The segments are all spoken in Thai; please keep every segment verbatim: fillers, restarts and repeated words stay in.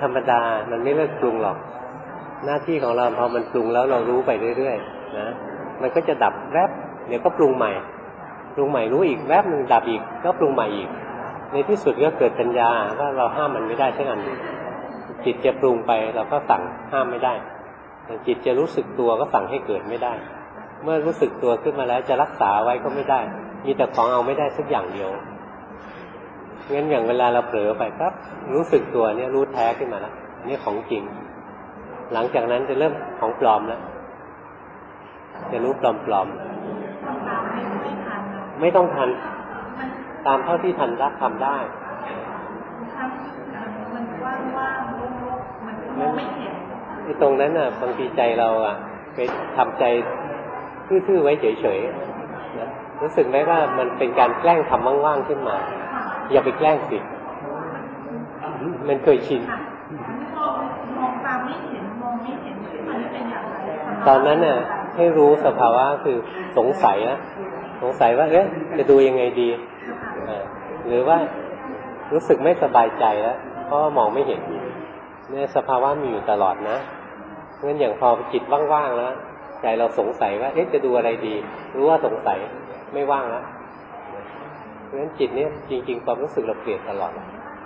ธรรมดามันไม่เลิกปรุงหรอกหน้าที่ของเราพอมันปรุงแล้วเรารู้ไปเรื่อยๆนะมันก็จะดับแวบเดี๋ยวก็ปรุงใหม่ปรุงใหม่รู้อีกแวบนึงดับอีกก็ปรุงใหม่อีกในที่สุดก็เกิดปัญญาว่าเราห้ามมันไม่ได้เช่นนั้นจิตจะปรุงไปเราก็สั่งห้ามไม่ได้แต่จิตจะรู้สึกตัวก็สั่งให้เกิดไม่ได้เมื่อรู้สึกตัวขึ้นมาแล้วจะรักษาไว้ก็ไม่ได้มีแต่ของเอาไม่ได้สักอย่างเดียวงั้นอย่างเวลาเราเผลอไปครับรู้สึกตัวเนี่ยรู้แท้ขึ้นมาแล้วนี่ของจริงหลังจากนั้นจะเริ่มของปลอมแล้วจะรู้ปลอมๆไม่ต้องทันตามเท่าที่ทันรักทำได้มันว่างๆโล่งๆมันไม่เห็นไอ้ตรงนั้นน่ะบางทีใจเราอ่ะไปทำใจทื่อๆไว้เฉยๆนะรู้สึกไหมว่ามันเป็นการแกล้งทำว่างๆขึ้นมาอย่าไปแกล้งสิมันเคยชินมองตามไม่เห็นมองไม่เห็นมันเป็นอย่างไรตอนนั้นน่ะให้รู้สภาวะคือสงสัยนะสงสัยว่าเอ๊ะจะดูยังไงดีหรือว่ารู้สึกไม่สบายใจแล้วเพราะมองไม่เห็นเนี่ยสภาวะมีอยู่ตลอดนะงั้นอย่างพอจิตว่างๆแล้วใจเราสงสัยว่าเอ๊ะจะดูอะไรดีรู้ว่าสงสัยไม่ว่างแล้วเพราะฉะนั้นจิตเนี่ยจริงๆความรู้สึกเราเปลี่ยนตลอด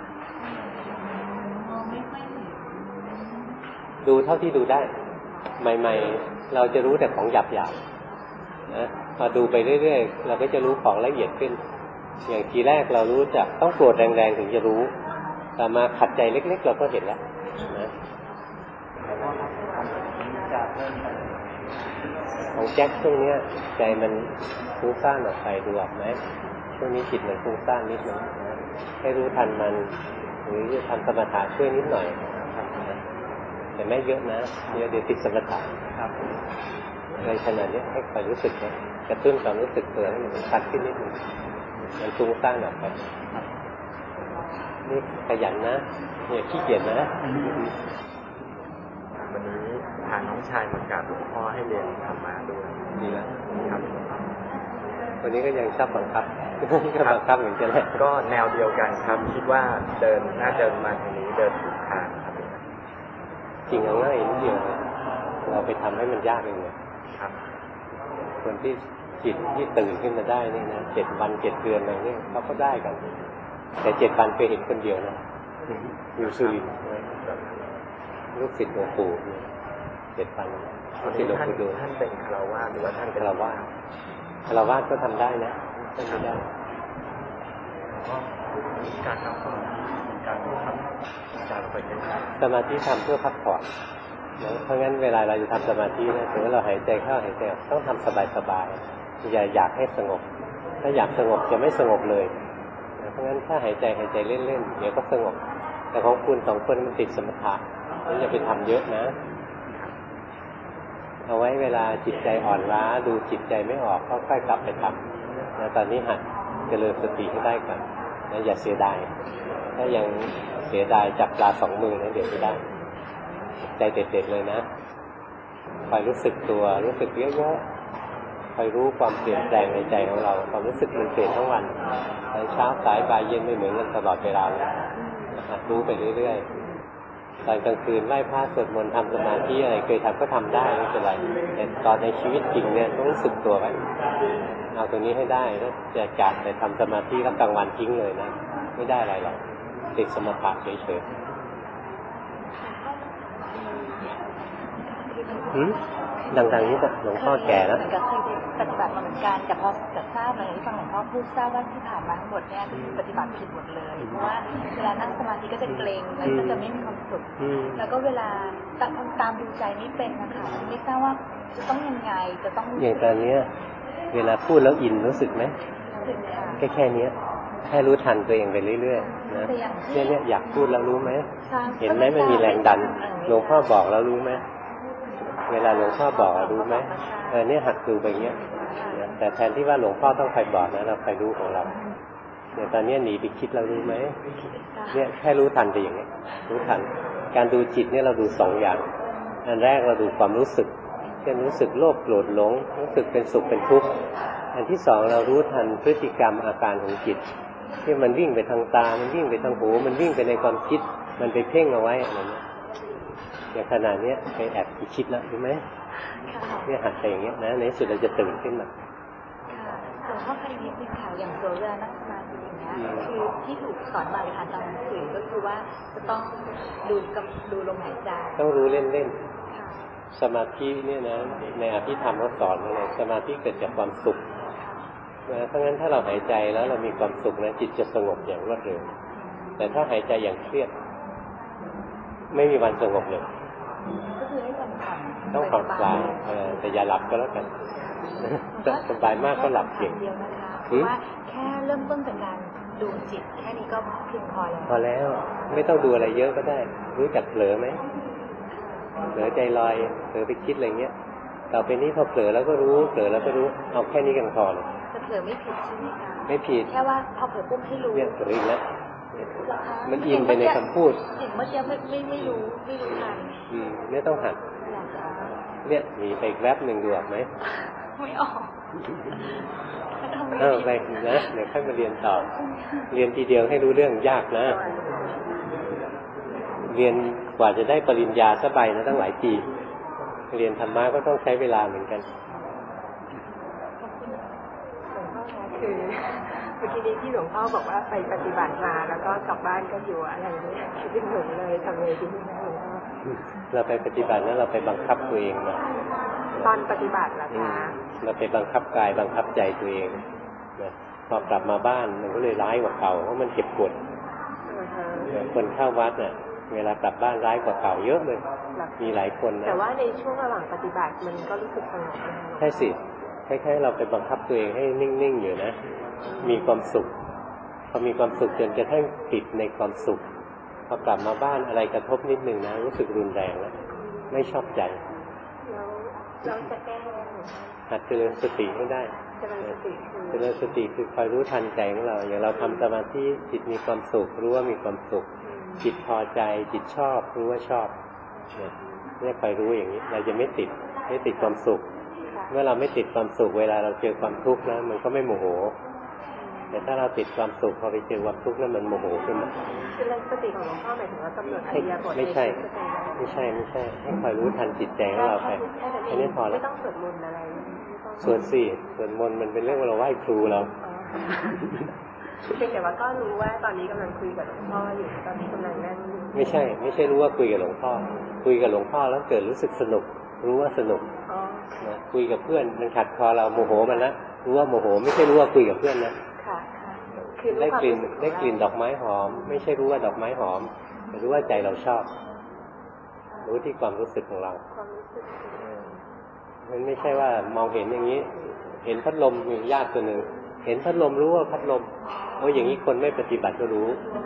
ดูเท่าที่ดูได้ใหม่ๆเราจะรู้แต่ของหยาบๆนะพอดูไปเรื่อยๆเราก็จะรู้ของละเอียดขึ้นอย่างทีแรกเรารู้จักต้องโกรธแรงๆถึงจะรู้แต่มาขัดใจเล็กๆเราก็เห็นแล้วนะของแจ็คช่วงนี้ใจมันฟุ้งซ่านออกไปดูออกไหมช่วงนี้จิตมันฟุ้งซ่านนิดนึงให้รู้ทันมันหรือจะทำสมถะช่วยนิดหน่อยแต่ไม่เยอะนะเดี๋ยวเดี๋ยวติดสมถะครับในขณะนี้ให้คอยรู้สึกนะกระตุ้นความรู้สึกตัวให้มันชัดขึ้นนิดนึงมันฟุ้งซ่านออกไปนี่ขยันนะเนี่ยขี้เกียจนะวันนี้พาน้องชายมากราบหลวงพ่อให้เรียนธรรมะด้วยดีแล้วครับวันนี้ก็ยังชอบบังคับก็บังคับเหมือนกันแหละก็แนวเดียวกันครับคิดว่าเดินน่าเดินมาทางนี้เดินถูกทางครับจริงง่ายนิดเดียวเราไปทำให้มันยากเองเลยครับคนที่จิตที่ตื่นขึ้นมาได้นี่นะเจ็ดวันเจ็ดเดือนอะไรเนี่ยเขาก็ได้กันแต่เจ็ดวันไปเห็นคนเดียวนะอยู่สุรินทร์ลูกศิษย์หลวงปู่เจ็ดวันลูกศิษย์หลวงปู่ดูท่านเป็นคารวะหรือว่าท่านคารวะคารวะก็ทำได้นะไม่ได้การทำสมาธิการทำการไปเรื่อยสมาธิทำเพื่อพักผ่อนเพราะงั้นเวลาเราจะทำสมาธินะถึงเราหายใจเข้าหายใจออกต้องทำสบายๆอย่าอยากให้สงบถ้าอยากสงบจะไม่สงบเลยเพราะงั้นถ้าหายใจหายใจเล่นๆเดี๋ยวก็สงบแต่ของคุณสองคนมันติดสมถะนี่อย่าไปทำเยอะนะเอาไว้เวลาจิตใจอ่อนล้าดูจิตใจไม่ออกก็ค่อยกลับไปทำนะตอนนี้หัดเจริญสติให้ได้ก่อนนะอย่าเสียดายถ้ายังเสียดายจับปลาสองมือนะเดี๋ยวไม่ได้ใจเด็ดๆเลยนะคอยรู้สึกตัวรู้สึกเยอะๆคอยรู้ความเปลี่ยนแปลงในใจของเราความรู้สึกมันเปลี่ยนทั้งวันตอนเช้าสายบ่ายเย็นไม่เหมือนกันตลอดเวลาเลยนะครับรู้ไปเรื่อยๆตอนกลางคืนไหว้พระสวดมนต์ทำสมาธิอะไรเคยทำก็ทำได้ไม่เป็นไรแต่ตอนในชีวิตจริงเนี่ยต้องรู้สึกตัวไว้เอาตรงนี้ให้ได้แล้วจะจัดแต่ทำสมาธิแล้วกลางวันทิ้งเลยนะไม่ได้อะไรหรอกติดสมถะเฉยๆดังๆนี้หลวงพ่อแก่แล้วก็เคยปฏิบัติมาเหมือนกันแต่พอจะทราบเลยที่ฟังหลวงพ่อพูดทราบว่าที่ผ่านมาทั้งหมดเนี่ยคือปฏิบัติผิดหมดเลยเพราะว่าเวลานั่งสมาธิก็จะเกรงแล้วก็จะไม่มีความสุขแล้วก็เวลาตามตามดูใจไม่เป็นนะคะไม่ทราบว่าจะต้องยังไงจะต้องอย่างตอนนี้เวลาพูดแล้วอินรู้สึกไหมแค่แค่นี้แค่รู้ทันตัวเองไปเรื่อยๆนะเนี่ยเนี่ยอยากพูดแล้วรู้ไหมเห็นไหมมันมีแรงดันหลวงพ่อบอกแล้วรู้ไหมเวลาหลวงพ่อบอกรู้ไหมเออเนี่ยหัดดูไปเงี้ยแต่แทนที่ว่าหลวงพ่อต้องคอยบอกนะเราคอยรู้ของเราเนี่ยตอนนี้หนีไปคิดเรารู้ไหมเนี่ยแค่รู้ทันไปอย่างนี้รู้ทันการดูจิตเนี่ยเราดูสองอย่างอันแรกเราดูความรู้สึกเช่นรู้สึกโลภโกรธหลงรู้สึกเป็นสุขเป็นทุกข์อันที่สองเรารู้ทันพฤติกรรมอาการของจิตที่มันวิ่งไปทางตามันวิ่งไปทางหูมันวิ่งไปในความคิดมันไปเพ่งเอาไว้อะไรเงี้ยอย่างขนาดนี้ไปแอบไปคิดแล้วรู้ไหมเนี่ยหัดไปอย่างเงี้ยนะในสุดเราจะตื่นขึ้นมาค่ะหลวงพ่อเคยนิดนึงค่ะอย่างตัวเวลานั่งสมาธิอย่างเงี้ยคือที่ถูกสอนมาเลยค่ะตามหนังสือก็คือว่าจะต้องดูกับดูลมหายใจต้องรู้เล่นๆสมาธิเนี่ยนะในอภิธรรมเขาสอนเลยสมาธิเกิดจากความสุขนะเพราะงั้นถ้าเราหายใจแล้วเรามีความสุขนะจิตจะสงบอย่างรวดเร็วแต่ถ้าหายใจอย่างเครียดไม่มีวันสงบเลยก็คือให้ผ่อนคลายต้องผ่อนคลายแต่อย่าหลับก็แล้วกันสบายมากก็หลับเก่งเดียวนะคะเพราะว่าแค่เริ่มต้นจากการดูจิตแค่นี้ก็เพียงพอแล้วพอแล้วไม่ต้องดูอะไรเยอะก็ได้รู้จักเผลอไหมเผลอใจลอยเผลอไปคิดอะไรเงี้ยต่อไปนี้พอเผลอแล้วก็รู้เผลอแล้วก็รู้เอาแค่นี้กันพอเลยแต่เผลอไม่ผิดใช่ไหมคะไม่ผิดแค่ว่าพอเผลอปุ๊บให้รู้เนี่ยเผลออีกแล้วมันอินไปในคำพูดสิ่งเมื่อกี้ไม่ไม่ไม่รู้ไม่รู้ทันอืมเนี่ยต้องหัดเนี่ยหนีไปอีกแวบหนึ่งดูออกไหมไม่ออกเออไปนะเดี๋ยวค่อยมาเรียนต่อเรียนทีเดียวให้รู้เรื่องยากนะเรียนกว่าจะได้ปริญญาสักใบนะตั้งหลายปีเรียนธรรมะก็ต้องใช้เวลาเหมือนกันคือเมื่อกี้ที่หลวงพ่อบอกว่าไปปฏิบัติมาแล้วก็กลับบ้านก็อยู่อะไรเนี่ยคิดถึงเลยทำเลยที่นี่นะหลวงพ่อเราไปปฏิบัติแล้วเราไปบังคับตัวเองมาตอนปฏิบัติล่ะคะเราไปบังคับกายบังคับใจตัวเองนะพอกลับมาบ้านมันก็เลยร้ายกว่าเก่าเพราะมันเก็บกดคนเข้าวัดเนี่ยเวลากลับบ้านร้ายกว่าเก่าเยอะเลยมีหลายคนนะแต่ว่าในช่วงระหว่างปฏิบัติมันก็รู้สึกสงบใช่สิคล้ายๆเราไปบังคับตัวเองให้นิ่งๆอยู่นะมีความสุขพอมีความสุขจนกระทั่งติดในความสุขพอกลับมาบ้านอะไรกระทบนิดนึงนะรู้สึกรุนแรงแล้วไม่ชอบใจแล้วเราจะแก้หัดเจริญสติให้ได้เจริญสติเจริญสติคือคอยรู้ทันใจของเราอย่างเราทำสมาธิจิตมีความสุขรู้ว่ามีความสุขจิตพอใจจิตชอบรู้ว่าชอบเนี่ยคอยรู้อย่างนี้เราจะไม่ติดไม่ติดความสุขเมื่อเราไม่ติดความสุขเวลาเราเจอความทุกข์นะมันก็ไม่โมโหแต่ถ้าเราติดความสุขพอไปเจอความทุกข์นั้นมันโมโหขึ้นมาคือสติของหลวงพ่อหมายถึงว่ากำหนดอริยบทไม่ใช่ไม่ใช่ไม่ใช่ให้คอยรู้ทันจิตใจของเราไปอันนี้พอแล้วไม่ต้องสวดมนต์อะไรสวดสิสวดมนต์มันเป็นเรื่องเราไหว้ครูเราเพียงแต่ว่าก็รู้ว่าตอนนี้กำลังคุยกับหลวงพ่ออยู่ตอนนี้กำลังนั่งไม่ใช่ไม่ใช่รู้ว่าคุยกับหลวงพ่อคุยกับหลวงพ่อแล้วเกิดรู้สึกสนุกรู้ว่าสนุกนะคุยกับเพื่อนมันขัดคอเราโมโหมันละรู้ว่าโมโหไม่ใช่รู้ว่าคุยกับเพื่อนนะค่ะคือได้กลิ่นได้กลิ่นดอกไม้หอมไม่ใช่รู้ว่าดอกไม้หอมแต่รู้ว่าใจเราชอบรู้ที่ความรู้สึกของเรามันไม่ใช่ว่ามองเห็นอย่างนี้เห็นพัดลมมีญาติตัวหนึ่งเห็นพัดลมรู้ว่าพัดลมโอ้อย่างนี้คนไม่ปฏิบัติก็รู้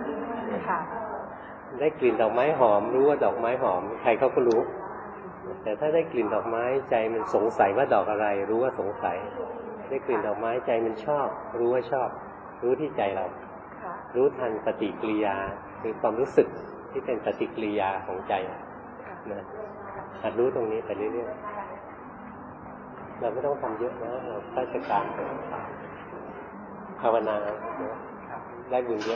ได้กลิ่นดอกไม้หอมรู้ว่าดอกไม้หอมใครเขาก็รู้แต่ถ้าได้กลิ่นดอกไม้ใจมันสงสัยว่าดอกอะไรรู้ว่าสงสัยได้กลิ่นดอกไม้ใจมันชอบรู้ว่าชอบรู้ที่ใจเรารู้ทันปฏิกิริยาคือความรู้สึกที่เป็นปฏิกิริยาของใจนะหัดรู้ตรงนี้ไปเรื่อยๆเราไม่ต้องทำเยอะนะเราราชการภาวนาได้บุญเยอะ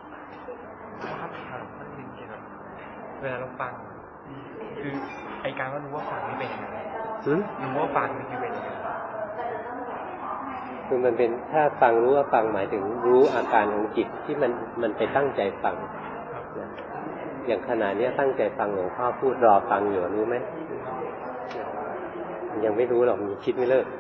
เวลาเราฟังคือไอการว่ารู้ว่าฟังนี่เป็นยังไงรู้ว่าฟังนี่คือเป็นยังไงคือมันเป็นถ้าฟังรู้ว่าฟังหมายถึงรู้อาการของจิตที่มันมันไปตั้งใจฟังอย่างขณะนี้ตั้งใจฟังหลวงพ่อพูดรอฟังอยู่รู้ไหมยังไม่รู้หรอกมีคิดไม่เลิก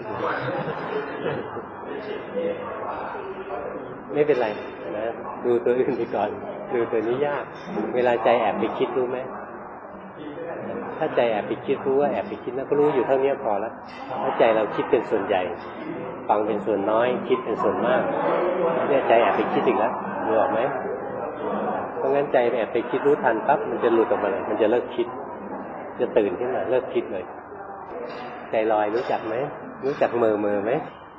ไม่เป็นไรนะดูตัวอื่นไปก่อนดูตัวนี้ยากเวลาใจแอบไปคิดรู้ไหมถ้าใจแอบไปคิดรู้ว่าแอบไปคิดแล้วก็รู้อยู่เท่านี้พอแล้วถ้าใจเราคิดเป็นส่วนใหญ่ฟังเป็นส่วนน้อยคิดเป็นส่วนมากเนี่ยใจแอบไปคิดอีกแล้วรู้ออกไหมเพราะงั้นใจแอบไปคิดรู้ทันปั๊บมันจะหลุดออกมาเลยมันจะเลิกคิดจะตื่นขึ้นมาเลิกคิดเลยใจลอยรู้จักไหมรู้จักเมอเมอไหม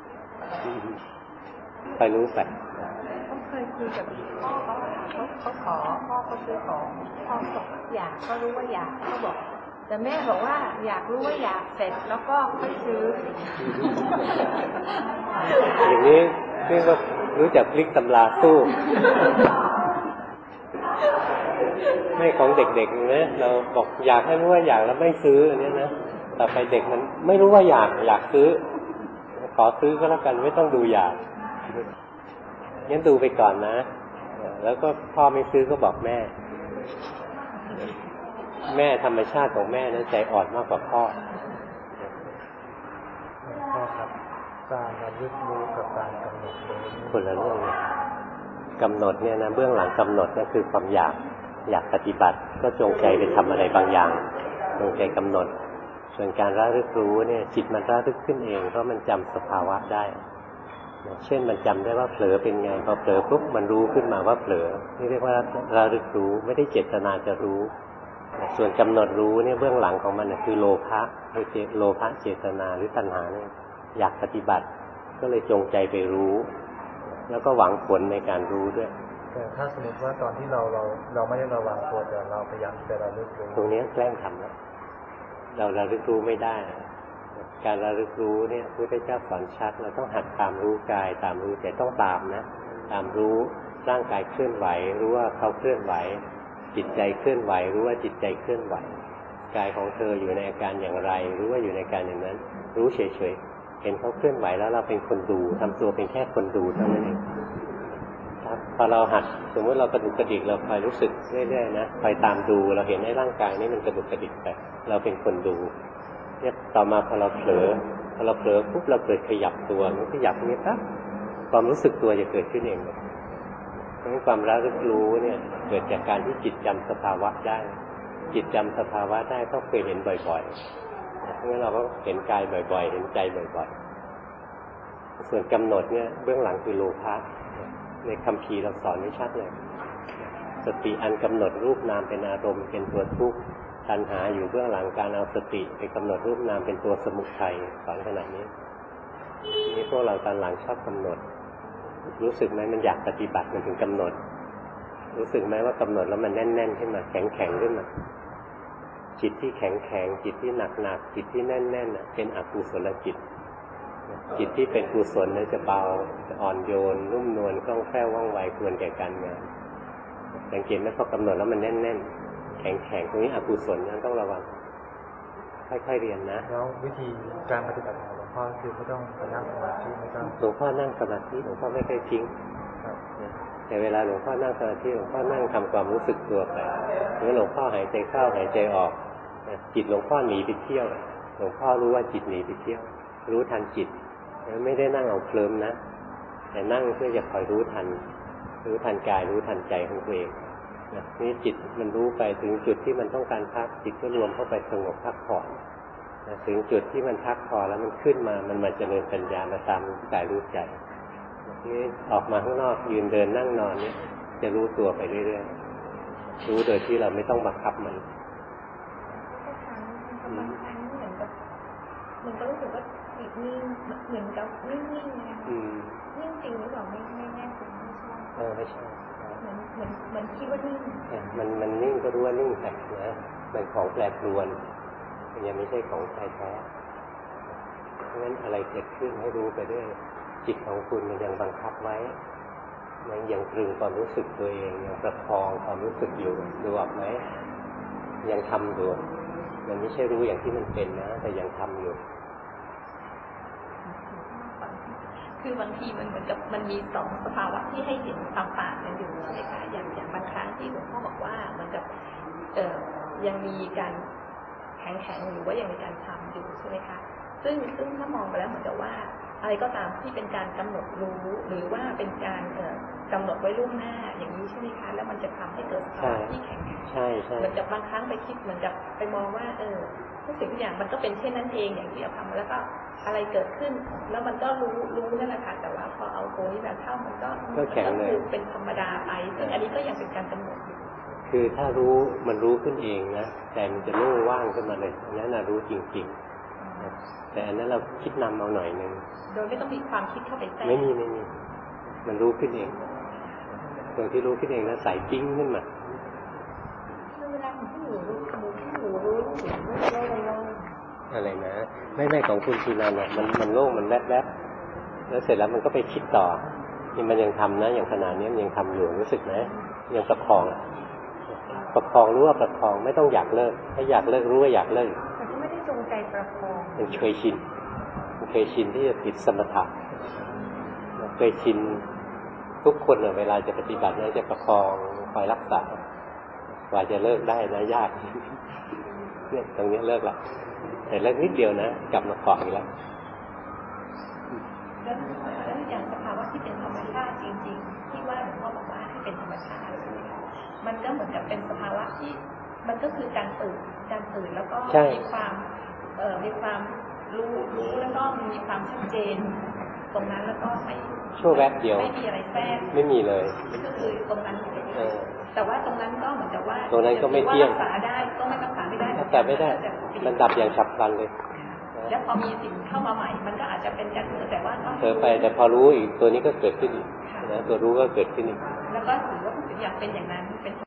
ไปรู้ไปเคยคุยกับพ่อเขาเขาเขาขอพ่อเขาซื้อของพ่อบอกอยากก็รู้ว่าอยากเขาบอกแต่แม่บอกว่าอยากรู้ว่าอยากเสร็จแล้วก็ค่อยซื้ออย่างนี้นี่ก็รู้จักพลิกตำราสู้ให้ของเด็กๆนะเราบอกอยากให้รู้ว่าอยากแล้วไม่ซื้ออันนี้นะต่อไปเด็กมันไม่รู้ว่าอยากอยากซื้อขอซื้อก็แล้วกันไม่ต้องดูอยากงั้นดูไปก่อนนะแล้วก็พ่อไม่ซื้อก็บอกแม่แม่ธรรมชาติของแม่นั้นใจอ่อนมากกว่าพ่อพ่อครับการระลึกรู้กับการกำหนดรู้คนละเรื่องเลยกำหนดเนี่ยนะเบื้องหลังกำหนดก็คือความอยากอยากปฏิบัติก็จงใจไปทำอะไรบางอย่างจงใจกำหนดส่วนการระลึกรู้เนี่ยจิตมันระลึกขึ้นเองเพราะมันจำสภาวะได้เช่นมันจำได้ว่าเผลอเป็นไงพอเผลอปุ๊บมันรู้ขึ้นมาว่าเผลอนี่เรียกว่าระลึกรู้ไม่ได้เจตนาจะรู้ส่วนกำหนดรู้เนี่ยเบื้องหลังของมันคือโลภะคือโลภะเจตนาหรือตัณหาเนี่ยอยากปฏิบัติก็เลยจงใจไปรู้แล้วก็หวังผลในการรู้ด้วยแต่ถ้าสมมติว่าตอนที่เราเราเราไม่ได้ระวังตัวแต่เราพยายามจะระลึกรู้ตรงนี้แกล้งทำแล้วเราระลึกรู้ไม่ได้การระลึกรู้เนี่ยพระพุทธเจ้าสอนชัดเราต้องหัดตามรู้กายตามรู้ใจต้องตามนะตามรู้ร่างกายเคลื่อนไหวรู้ว่าเขาเคลื่อนไหวจิตใจเคลื่อนไหวรู้ว่าจิตใจเคลื่อนไหวกายของเธออยู่ในอาการอย่างไรรู้ว่าอยู่ในอาการอย่างนั้นรู้เฉยๆเห็นเขาเคลื่อนไหวแล้วเราเป็นคนดูทำตัวเป็นแค่คนดูเท่านั้นเองครับพอเราหัดสมมติเรากระดุกกระดิกเราคอยรู้สึกเรื่อยๆนะคอยตามดูเราเห็นในร่างกายนี้มันกระดุกกระดิกไปเราเป็นคนดูเนี่ยต่อมาพอเราเผลอพอเราเผลอปุ๊บเราเกิดขยับตัวมันขยับนี้ปั๊บความรู้สึกตัวจะเกิดขึ้นเองเลยเพราะความระลึกรู้เนี่ยเกิดจากการที่จิตจำสภาวะได้จิตจำสภาวะได้ต้องเคยเห็นบ่อยๆเพราะงั้นเราก็เห็นกายบ่อยๆเห็นใจบ่อยๆส่วนกำหนดเนี่ยเบื้องหลังคือโลภะในคัมภีร์เราสอนไว้ชัดเลยสติอันกำหนดรูปนามเป็นอารมณ์เป็นตัวทุกข์ตัณหาอยู่เบื้องหลังการเอาสติไปกำหนดรูปนามเป็นตัวสมุทัยสอนขนาดนี้นี่พวกเราตอนหลังชอบกำหนดรู้สึกไหมมันอยากปฏิบัติมันถึงกำหนดรู้สึกไหมว่ากำหนดแล้วมันแน่นๆขึ้นมาแข็งๆขึ้นมาจิตที่แข็งๆจิตที่หนักๆจิตที่แน่นๆเป็นอกุศลจิตจิตที่เป็นกุศลนั้นจะเบาจะอ่อนโยนนุ่มนวลคล่องแคล่วว่องไวควรแก่การงานสังเกตไหมพอกำหนดแล้วมันแน่นๆแข็งๆตรงนี้อกุศลนั้นต้องระวังค่อยๆเรียนนะแล้ววิธีการปฏิบัติของหลวงพ่อคือไม่ต้องไปนั่งสมาธิไม่ต้องหลวงพ่อนั่งสมาธิหลวงพ่อไม่เคยทิ้งแต่เวลาหลวงพ่อนั่งสมาธิหลวงพ่อนั่งทำความรู้สึกตัวไปหรือหลวงพ่อหายใจเข้าหายใจออกจิตหลวงพ่อหนีไปเที่ยวหลวงพ่อรู้ว่าจิตหนีไปเที่ยวรู้ทันจิตไม่ได้นั่งเอาเคลิ้มนะแต่นั่งเพื่อจะคอยรู้ทันรู้ทันกายรู้ทันใจของตัวเองนี่จิตมันรู้ไปถึงจุดที่มันต้องการพักจิตก็รวมเข้าไปสงบพักผ่อนถึงจุดที่มันพักพอแล้วมันขึ้นมามันมาเจริญปัญญามาตามกายรู้ใจนี่ออกมาข้างนอกยืนเดินนั่งนอนนี่จะรู้ตัวไปเรื่อยๆรู้โดยที่เราไม่ต้องบังคับมันบางครั้งเหมือนกับมันก็รู้สึกว่าจิตนิ่งเหมือนกับนิ่งๆนะคะนิ่งจริงหรือเปล่าไม่ไม่แน่ใจไม่ใช่เออไม่ใช่เหมือนเหมือนเหมือนคิดว่านิ่งมันมันนิ่งก็รู้ว่านิ่งแต่นะมันของแปรปรวนมันยังไม่ใช่ของแท้แท้เพราะฉะนั้นอะไรเกิดขึ้นให้รู้ไปด้วยจิตของคุณมันยังบังคับไว้มันยังตรึงความรู้สึกตัวเองยังประคองความรู้สึกอยู่ดูออกไหมยังทำอยู่มันไม่ใช่รู้อย่างที่มันเป็นนะแต่ยังทำอยู่คือบางทีมันเหมือนกับมันมีสองสภาวะที่ให้เห็นต่างๆกันอยู่ใช่ไหมคะอย่างอย่างบางครั้งที่หลวงพ่อบอกว่าเหมือนกับเอ่อยังมีการแข็งๆหรือว่ายังมีการทำอยู่ใช่ไหมคะซึ่งซึ่งถ้ามองไปแล้วเหมือนกับว่าอะไรก็ตามที่เป็นการกำหนดรู้หรือว่าเป็นการเอ่อกำหนดไว้ล่วงหน้าอย่างนี้ใช่ไหมคะแล้วมันจะทำให้เกิดสภาวะที่แข็งใช่ใช่เหมือนกับบางครั้งไปคิดเหมือนกับไปมองว่าเออทุกสิ่งทุกอย่างมันก็เป็นเช่นนั้นเองอย่างที่เราทำแล้วก็อะไรเกิดขึ้นแล้วมันก็รู้รู้นั่นแหละค่ะแต่ว่าพอเอาตัวนี้แบบเข้ามันก็ก็แข็งเลยเป็นธรรมดาไปซึ่งอันนี้ก็ยังเป็นการกำหนดอยู่คือถ้ารู้มันรู้ขึ้นเองนะแต่มันจะโล่งว่างขึ้นมาเลยอันนั้นน่ะรู้จริงๆแต่อันนั้นเราคิดนำเอาหน่อยนึงโดยไม่ต้องมีความคิดเข้าไปแทรกไม่มีไม่มีมันรู้ขึ้นเองตรงที่รู้ขึ้นเองแล้วใส่กิ้งขึ้นมาเวลาของที่หนูรู้รู้ที่หนูรู้ถึงโล่งโล่งอะไรนะไม่ไม่ของคุณชีนันอ่ะมันมันโล่งมันแวบแวบแล้วเสร็จแล้วมันก็ไปคิดต่อนี่มันยังทำนะอย่างขนาดนี้มันยังทำอยู่รู้สึกไหมยังประคองทประคองรู้ว่าประคองไม่ต้องอยากเลิกถ้าอยากเลิกรู้ว่าอยากเลิกแต่ก็ไม่ได้จงใจประคองมันเคยชินมันเคยชินที่จะติดสมถะเคยชินทุกคนเวลาจะปฏิบัติเนี่ยจะประคองคอยรักษากว่าจะเลิกได้นะยากเนี่ยตรงนี้เลิกละแต่เลิกนิดเดียวนะกลับมาเกาะอีกแล้วแล้วอย่างสภาวะที่เป็นธรรมชาติจริงๆที่ว่าหลวงพ่อบอกว่าที่เป็นธรรมชาติมันก็เหมือนกับเป็นสภาวะที่มันก็คือการตื่นการตื่นแล้วก็มีความเอ่อมีความรู้รู้แล้วก็มีความชัดเจนตรงนั้นแล้วก็ไม่ชั่วแวบเดียวไม่มีอะไรแทรกไม่มีเลยก็คือตรงนั้นแต่ว่าตรงนั้นก็เหมือนกับว่าตรงนั้นก็ไม่เที่ยงรักษาได้ก็ไม่รักษาไม่ได้รักษาไม่ได้มันดับอย่างฉับพลันเลยแล้วพอมีสิ่งเข้ามาใหม่มันก็อาจจะเป็นการเผลอแต่ว่าเผลอไปแต่พอรู้อีกตัวนี้ก็เกิดขึ้นอีกนะตัวรู้ก็เกิดขึ้นอีกแล้วก็ถือว่าทุกสิ่งอย่างเป็นอย่างนั้นเป็น